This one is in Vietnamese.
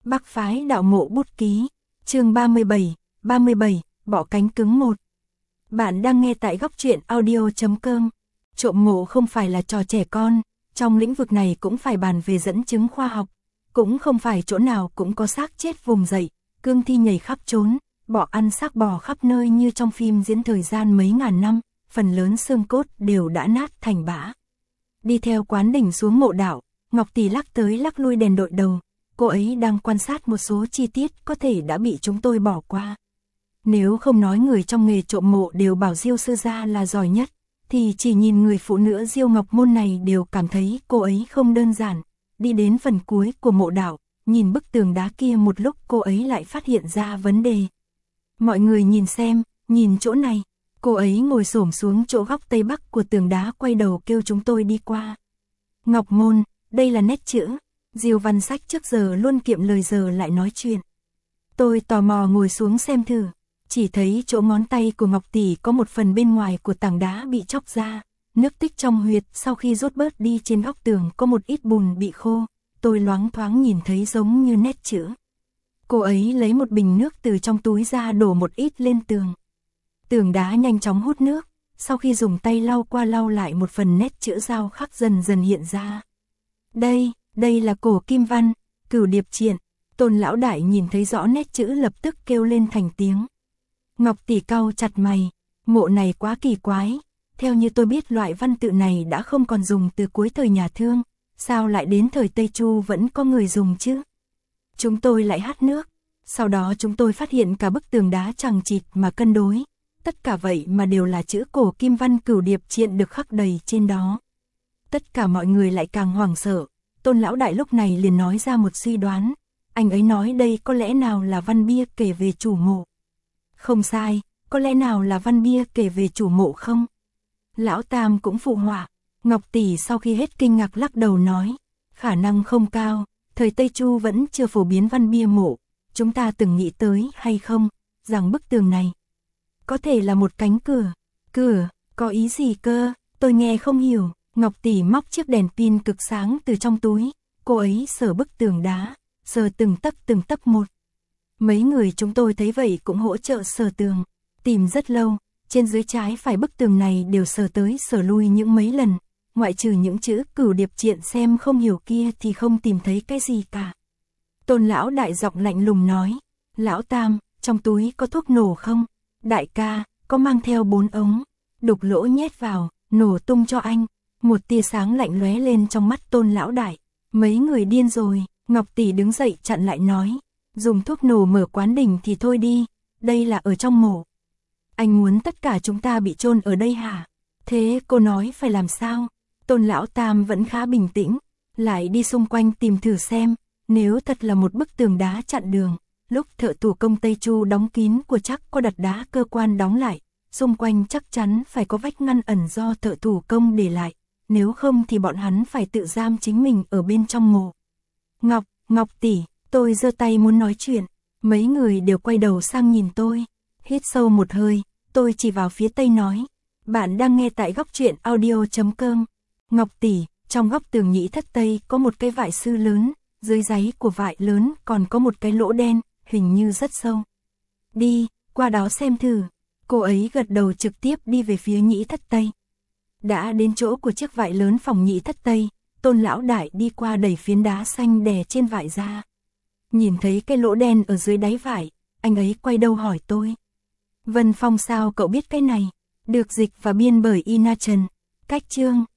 Bắc phái đạo mộ bút ký, chương 37, bọ cánh cứng 1. Bạn đang nghe tại góc truyện audio.com. Trộm mộ không phải là trò trẻ con, trong lĩnh vực này cũng phải bàn về dẫn chứng khoa học, cũng không phải chỗ nào cũng có xác chết vùng dậy, cương thi nhảy khắp trốn, bọ ăn xác bò khắp nơi như trong phim diễn thời gian mấy ngàn năm, phần lớn xương cốt đều đã nát thành bã. Đi theo Quán Đỉnh xuống mộ đạo, Ngọc Tỷ lắc tới lắc lui đèn đội đầu, cô ấy đang quan sát một số chi tiết có thể đã bị chúng tôi bỏ qua. Nếu không nói người trong nghề trộm mộ đều bảo Diêu sư gia là giỏi nhất, thì chỉ nhìn người phụ nữ Diêu Ngọc Môn này đều cảm thấy cô ấy không đơn giản. Đi đến phần cuối của mộ đạo, nhìn bức tường đá kia một lúc cô ấy lại phát hiện ra vấn đề. Mọi người nhìn xem, nhìn chỗ này. Cô ấy ngồi xổm xuống chỗ góc tây bắc của tường đá, quay đầu kêu chúng tôi đi qua. Ngọc Môn, đây là nét chữ. Diêu Văn Sách trước giờ luôn kiệm lời giờ lại nói chuyện. Tôi tò mò ngồi xuống xem thử, chỉ thấy chỗ ngón tay của Ngọc Tỷ có một phần bên ngoài của tảng đá bị chóc ra, nước tích trong huyệt sau khi rút bớt đi trên góc tường có một ít bùn bị khô, tôi loáng thoáng nhìn thấy giống như nét chữ. Cô ấy lấy một bình nước từ trong túi ra đổ một ít lên tường. Tường đá nhanh chóng hút nước, sau khi dùng tay lau qua lau lại một phần nét chữ dao khắc dần dần hiện ra. Đây là cổ kim văn, Cửu Điệp Triện. Tôn lão đại nhìn thấy rõ nét chữ lập tức kêu lên thành tiếng. Ngọc Tỷ cau chặt mày, mộ này quá kỳ quái, theo như tôi biết loại văn tự này đã không còn dùng từ cuối thời nhà Thương, sao lại đến thời Tây Chu vẫn có người dùng chứ? Chúng tôi lại hắt nước, sau đó chúng tôi phát hiện cả bức tường đá chằng chịt mà cân đối, tất cả vậy mà đều là chữ cổ kim văn Cửu Điệp Triện được khắc đầy trên đó. Tất cả mọi người lại càng hoảng sợ. Tôn lão đại lúc này liền nói ra một suy đoán, anh ấy nói đây có lẽ nào là văn bia kể về chủ mộ. Không sai, có lẽ nào là văn bia kể về chủ mộ không? Lão Tam cũng phụ họa. Ngọc Tỷ sau khi hết kinh ngạc lắc đầu nói, khả năng không cao, thời Tây Chu vẫn chưa phổ biến văn bia mộ, chúng ta từng nghĩ tới hay không, rằng bức tường này có thể là một cánh cửa, có ý gì cơ, tôi nghe không hiểu. Ngọc Tỷ móc chiếc đèn pin cực sáng từ trong túi, cô ấy sờ bức tường đá, sờ từng tấc một. Mấy người chúng tôi thấy vậy cũng hỗ trợ sờ tường, tìm rất lâu, trên dưới trái phải bức tường này đều sờ tới sờ lui những mấy lần, ngoại trừ những chữ Cửu Điệp Triện xem không hiểu kia thì không tìm thấy cái gì cả. Tôn lão đại giọng lạnh lùng nói, lão Tam, trong túi có thuốc nổ không? Đại ca, có mang theo 4 ống, đục lỗ nhét vào, nổ tung cho anh. Một tia sáng lạnh lóe lên trong mắt Tôn lão đại. Mấy người điên rồi. Ngọc Tỷ đứng dậy chặn lại nói, dùng thuốc nổ mở Quán Đỉnh thì thôi đi, đây là ở trong mộ. Anh muốn tất cả chúng ta bị chôn ở đây hả? Thế cô nói phải làm sao? Tôn lão Tam vẫn khá bình tĩnh, lại đi xung quanh tìm thử xem, nếu thật là một bức tường đá chặn đường, lúc thợ thủ công Tây Chu đóng kín của chắc có đặt đá cơ quan đóng lại, xung quanh chắc chắn phải có vách ngăn ẩn do thợ thủ công để lại. Nếu không thì bọn hắn phải tự giam chính mình ở bên trong mộ. Ngọc Tỷ, tôi giơ tay muốn nói chuyện. Mấy người đều quay đầu sang nhìn tôi. Hít sâu một hơi, tôi chỉ vào phía tây nói. Bạn đang nghe tại góc truyện audio.com. Ngọc Tỷ, trong góc tường nhĩ thất tây có một cái vại sư lớn, dưới đáy của vại lớn còn có một cái lỗ đen, hình như rất sâu. Đi, qua đó xem thử. Cô ấy gật đầu trực tiếp đi về phía nhĩ thất tây. Đã đến chỗ của chiếc vại lớn phòng nhĩ thất tây, Tôn lão đại đi qua đẩy phiến đá xanh đè trên vại ra. Nhìn thấy cái lỗ đen ở dưới đáy vải, anh ấy quay đầu hỏi tôi. Vân Phong sao cậu biết cái này? Được dịch và biên bởi Ina Trần. Cách chương